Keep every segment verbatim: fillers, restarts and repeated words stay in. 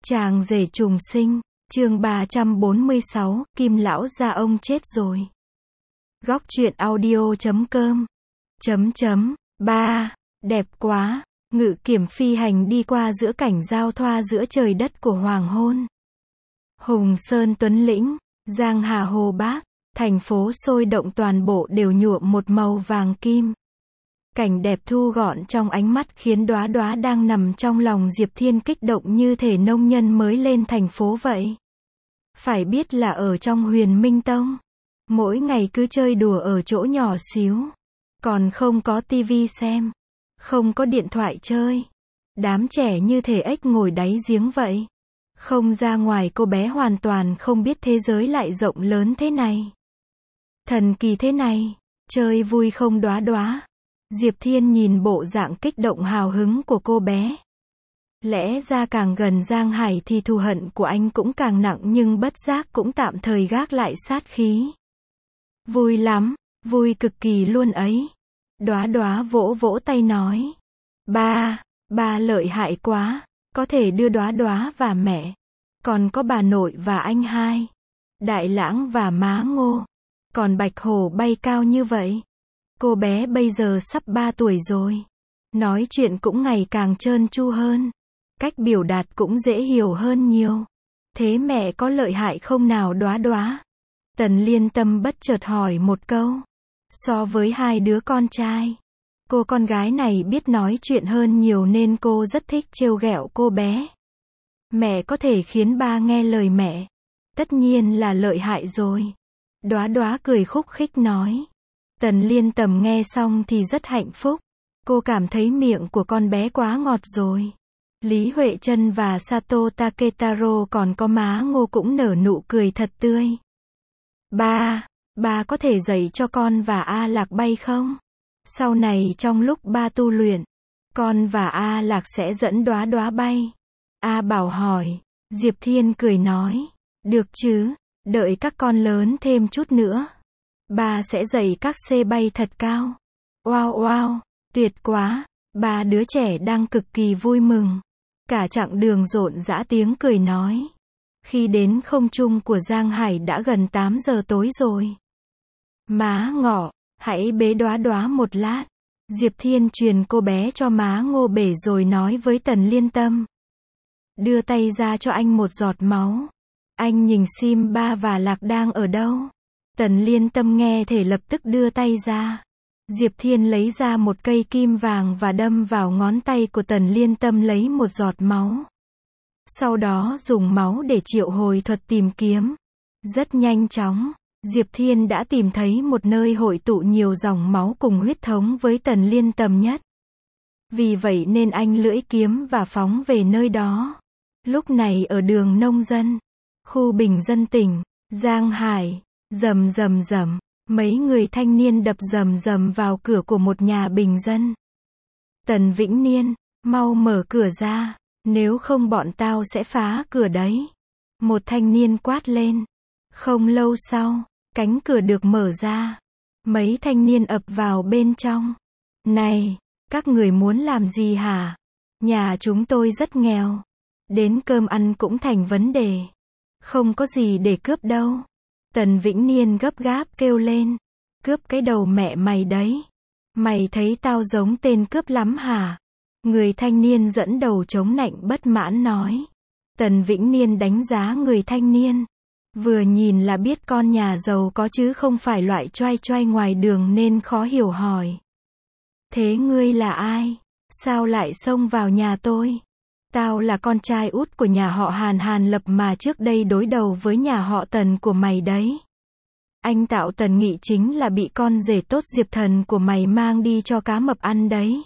Chàng rể trùng sinh, chương ba trăm bốn mươi sáu, Kim lão gia ông chết rồi. Góc truyện audio chấm com. Chấm chấm, ba, đẹp quá, ngự kiểm phi hành đi qua giữa cảnh giao thoa giữa trời đất của hoàng hôn. Hùng Sơn Tuấn Lĩnh, Giang Hà Hồ Bác, thành phố sôi động toàn bộ đều nhuộm một màu vàng kim. Cảnh đẹp thu gọn trong ánh mắt khiến đóa đóa đang nằm trong lòng Diệp Thiên kích động như thể nông nhân mới lên thành phố vậy. Phải biết là ở trong Huyền Minh Tông, mỗi ngày cứ chơi đùa ở chỗ nhỏ xíu, còn không có tivi xem, không có điện thoại chơi. Đám trẻ như thể ếch ngồi đáy giếng vậy. Không ra ngoài, cô bé hoàn toàn không biết thế giới lại rộng lớn thế này. Thần kỳ thế này, chơi vui không đóa đóa? Diệp Thiên nhìn bộ dạng kích động hào hứng của cô bé. Lẽ ra càng gần Giang Hải thì thù hận của anh cũng càng nặng, nhưng bất giác cũng tạm thời gác lại sát khí. Vui lắm, vui cực kỳ luôn ấy. Đóa đóa vỗ vỗ tay nói. Ba, ba lợi hại quá, có thể đưa đóa đóa và mẹ. Còn có bà nội và anh hai. Đại Lãng và má Ngô. Còn Bạch Hổ bay cao như vậy. Cô bé bây giờ sắp ba tuổi rồi. Nói chuyện cũng ngày càng trơn tru hơn. Cách biểu đạt cũng dễ hiểu hơn nhiều. Thế mẹ có lợi hại không nào đóa đóa? Tần Liên Tâm bất chợt hỏi một câu. So với hai đứa con trai, cô con gái này biết nói chuyện hơn nhiều nên cô rất thích trêu ghẹo cô bé. Mẹ có thể khiến ba nghe lời mẹ. Tất nhiên là lợi hại rồi. Đóa đóa cười khúc khích nói. Tần Liên Tầm nghe xong thì rất hạnh phúc. Cô cảm thấy miệng của con bé quá ngọt rồi. Lý Huệ Trân và Sato Taketaro còn có má Ngô cũng nở nụ cười thật tươi. Ba, ba có thể dạy cho con và A Lạc bay không? Sau này trong lúc ba tu luyện, con và A Lạc sẽ dẫn đóa đóa bay. A Bảo hỏi. Diệp Thiên cười nói. Được chứ, đợi các con lớn thêm chút nữa. Ba sẽ dạy các xe bay thật cao. Wow wow, tuyệt quá. Ba đứa trẻ đang cực kỳ vui mừng. Cả chặng đường rộn rã tiếng cười nói. Khi đến không trung của Giang Hải đã gần tám giờ tối rồi. Má Ngọ, hãy bế đóa đóa một lát. Diệp Thiên truyền cô bé cho má Ngô bể rồi nói với Tần Liên Tâm. Đưa tay ra cho anh một giọt máu. Anh nhìn Sim Ba và Lạc đang ở đâu? Tần Liên Tâm nghe thể lập tức đưa tay ra. Diệp Thiên lấy ra một cây kim vàng và đâm vào ngón tay của Tần Liên Tâm lấy một giọt máu. Sau đó dùng máu để triệu hồi thuật tìm kiếm. Rất nhanh chóng, Diệp Thiên đã tìm thấy một nơi hội tụ nhiều dòng máu cùng huyết thống với Tần Liên Tâm nhất. Vì vậy nên anh lưỡi kiếm và phóng về nơi đó. Lúc này ở đường nông dân, khu bình dân tỉnh Giang Hải, rầm rầm rầm, mấy người thanh niên đập rầm rầm vào cửa của một nhà bình dân. Tần Vĩnh Niên, mau mở cửa ra, nếu không bọn tao sẽ phá cửa đấy. Một thanh niên quát lên. Không lâu sau, cánh cửa được mở ra. Mấy thanh niên ập vào bên trong. Này, các người muốn làm gì hả? Nhà chúng tôi rất nghèo. Đến cơm ăn cũng thành vấn đề. Không có gì để cướp đâu. Tần Vĩnh Niên gấp gáp kêu lên. Cướp cái đầu mẹ mày đấy. Mày thấy tao giống tên cướp lắm hả? Người thanh niên dẫn đầu chống nạnh bất mãn nói. Tần Vĩnh Niên đánh giá người thanh niên. Vừa nhìn là biết con nhà giàu có chứ không phải loại choai choai ngoài đường nên khó hiểu hỏi. Thế ngươi là ai? Sao lại xông vào nhà tôi? Tao là con trai út của nhà họ Hàn Hàn Lập mà trước đây đối đầu với nhà họ Tần của mày đấy. Anh Tạo Tần Nghị chính là bị con rể tốt Diệp Thần của mày mang đi cho cá mập ăn đấy.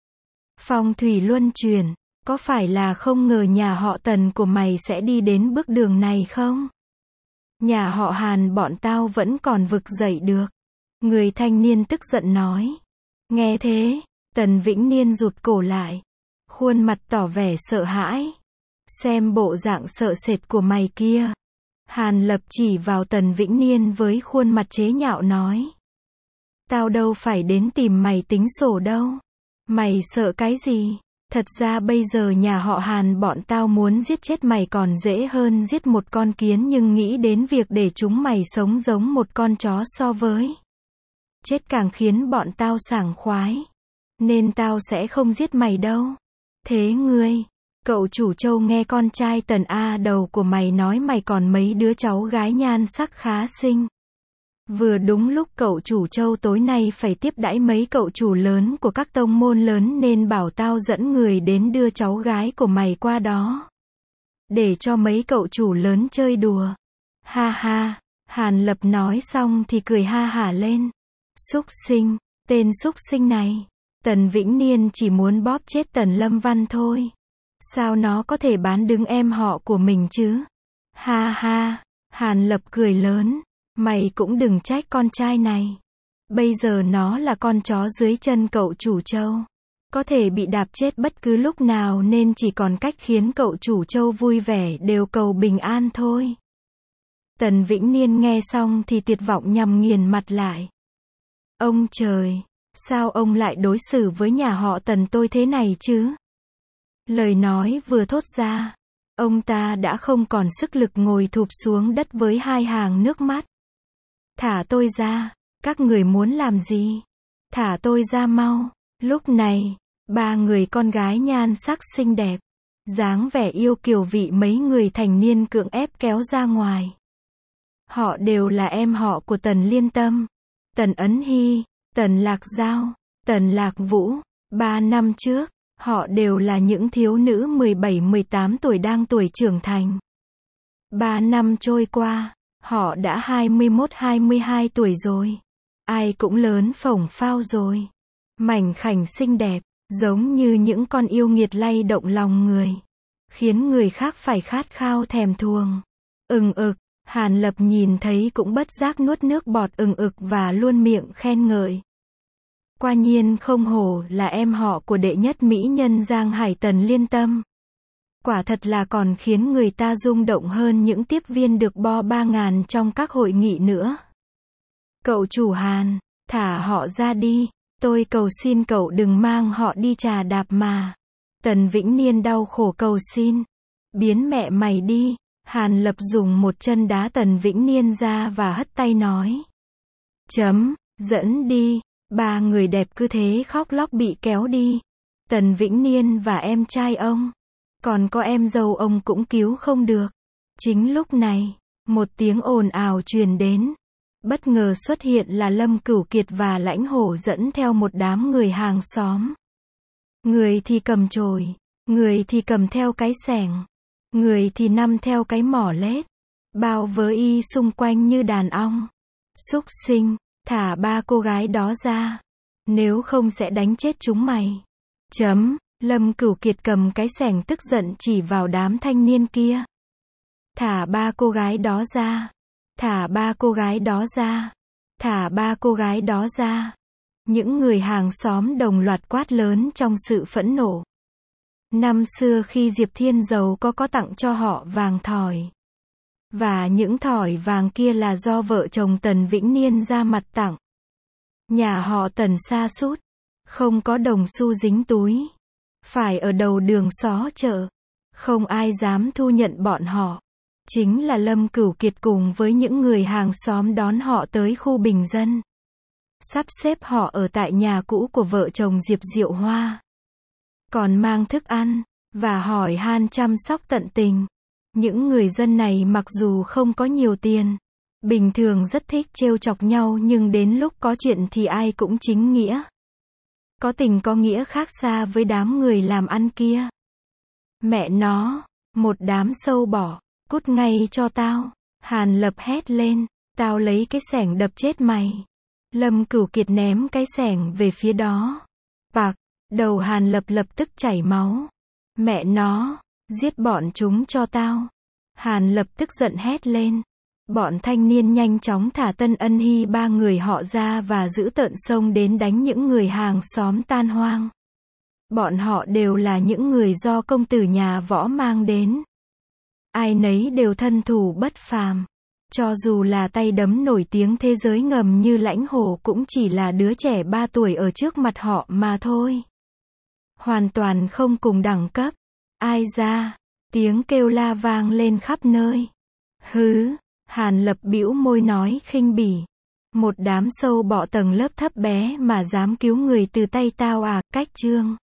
Phong thủy luân chuyển, có phải là không ngờ nhà họ Tần của mày sẽ đi đến bước đường này không? Nhà họ Hàn bọn tao vẫn còn vực dậy được. Người thanh niên tức giận nói. Nghe thế, Tần Vĩnh Niên rụt cổ lại. Khuôn mặt tỏ vẻ sợ hãi. Xem bộ dạng sợ sệt của mày kia. Hàn Lập chỉ vào Tần Vĩnh Niên với khuôn mặt chế nhạo nói. Tao đâu phải đến tìm mày tính sổ đâu. Mày sợ cái gì? Thật ra bây giờ nhà họ Hàn bọn tao muốn giết chết mày còn dễ hơn giết một con kiến, nhưng nghĩ đến việc để chúng mày sống giống một con chó so với chết càng khiến bọn tao sảng khoái. Nên tao sẽ không giết mày đâu. Thế ngươi, cậu chủ Châu nghe con trai Tần A đầu của mày nói mày còn mấy đứa cháu gái nhan sắc khá xinh. Vừa đúng lúc cậu chủ Châu tối nay phải tiếp đãi mấy cậu chủ lớn của các tông môn lớn nên bảo tao dẫn người đến đưa cháu gái của mày qua đó. Để cho mấy cậu chủ lớn chơi đùa. Ha ha, Hàn Lập nói xong thì cười ha hả lên. Súc sinh, tên súc sinh này. Tần Vĩnh Niên chỉ muốn bóp chết Tần Lâm Văn thôi. Sao nó có thể bán đứng em họ của mình chứ? Ha ha, Hàn Lập cười lớn. Mày cũng đừng trách con trai này. Bây giờ nó là con chó dưới chân cậu chủ Châu. Có thể bị đạp chết bất cứ lúc nào nên chỉ còn cách khiến cậu chủ Châu vui vẻ đều cầu bình an thôi. Tần Vĩnh Niên nghe xong thì tuyệt vọng nhằm nghiền mặt lại. Ông trời, sao ông lại đối xử với nhà họ Tần tôi thế này chứ? Lời nói vừa thốt ra, ông ta đã không còn sức lực ngồi thụp xuống đất với hai hàng nước mắt. Thả tôi ra, các người muốn làm gì? Thả tôi ra mau. Lúc này, ba người con gái nhan sắc xinh đẹp, dáng vẻ yêu kiều vị mấy người thành niên cưỡng ép kéo ra ngoài. Họ đều là em họ của Tần Liên Tâm, Tần Ấn Hy, Tần Lạc Giao, Tần Lạc Vũ. Ba năm trước, họ đều là những thiếu nữ mười bảy mười tám tuổi đang tuổi trưởng thành. Ba năm trôi qua, họ đã hai mươi mốt hai mươi hai tuổi rồi. Ai cũng lớn phổng phao rồi. Mảnh khảnh xinh đẹp, giống như những con yêu nghiệt lay động lòng người. Khiến người khác phải khát khao thèm thuồng. Ừng ực, Hàn Lập nhìn thấy cũng bất giác nuốt nước bọt ừng ực và luôn miệng khen ngợi. Quả nhiên không hổ là em họ của đệ nhất mỹ nhân Giang Hải Tần Liên Tâm. Quả thật là còn khiến người ta rung động hơn những tiếp viên được bo ba ngàn trong các hội nghị nữa. Cậu chủ Hàn, thả họ ra đi, tôi cầu xin cậu đừng mang họ đi trà đạp mà. Tần Vĩnh Niên đau khổ cầu xin. Biến mẹ mày đi. Hàn Lập dùng một chân đá Tần Vĩnh Niên ra và hất tay nói. Chấm, dẫn đi. Ba người đẹp cứ thế khóc lóc bị kéo đi. Tần Vĩnh Niên và em trai ông. Còn có em dâu ông cũng cứu không được. Chính lúc này, một tiếng ồn ào truyền đến. Bất ngờ xuất hiện là Lâm Cửu Kiệt và Lãnh Hổ dẫn theo một đám người hàng xóm. Người thì cầm chổi, người thì cầm theo cái xẻng, người thì nắm theo cái mỏ lết. Bao vớ y xung quanh như đàn ong. Súc sinh, thả ba cô gái đó ra. Nếu không sẽ đánh chết chúng mày. Chấm. Lâm Cửu Kiệt cầm cái xẻng tức giận chỉ vào đám thanh niên kia. Thả ba cô gái đó ra. Thả ba cô gái đó ra. Thả ba cô gái đó ra. Những người hàng xóm đồng loạt quát lớn trong sự phẫn nộ. Năm xưa khi Diệp Thiên giàu có có tặng cho họ vàng thỏi. Và những thỏi vàng kia là do vợ chồng Tần Vĩnh Niên ra mặt tặng. Nhà họ Tần sa sút, không có đồng xu dính túi. Phải ở đầu đường xó chợ. Không ai dám thu nhận bọn họ. Chính là Lâm Cửu Kiệt cùng với những người hàng xóm đón họ tới khu bình dân. Sắp xếp họ ở tại nhà cũ của vợ chồng Diệp Diệu Hoa. Còn mang thức ăn, và hỏi han chăm sóc tận tình. Những người dân này mặc dù không có nhiều tiền, bình thường rất thích trêu chọc nhau nhưng đến lúc có chuyện thì ai cũng chính nghĩa. Có tình có nghĩa khác xa với đám người làm ăn kia. Mẹ nó, một đám sâu bọ, cút ngay cho tao. Hàn Lập hét lên, tao lấy cái xẻng đập chết mày. Lâm Cửu Kiệt ném cái xẻng về phía đó. Bạc, đầu Hàn Lập lập tức chảy máu. Mẹ nó, giết bọn chúng cho tao. Hàn Lập tức giận hét lên. Bọn thanh niên nhanh chóng thả Tân Ân Hy ba người họ ra và giữ tợn xông đến đánh những người hàng xóm tan hoang. Bọn họ đều là những người do công tử nhà Võ mang đến. Ai nấy đều thân thủ bất phàm. Cho dù là tay đấm nổi tiếng thế giới ngầm như Lãnh Hổ cũng chỉ là đứa trẻ ba tuổi ở trước mặt họ mà thôi. Hoàn toàn không cùng đẳng cấp. Ai ra? Tiếng kêu la vang lên khắp nơi. Hứ, Hàn Lập bĩu môi nói khinh bỉ. Một đám sâu bọ tầng lớp thấp bé mà dám cứu người từ tay tao à, cách chương.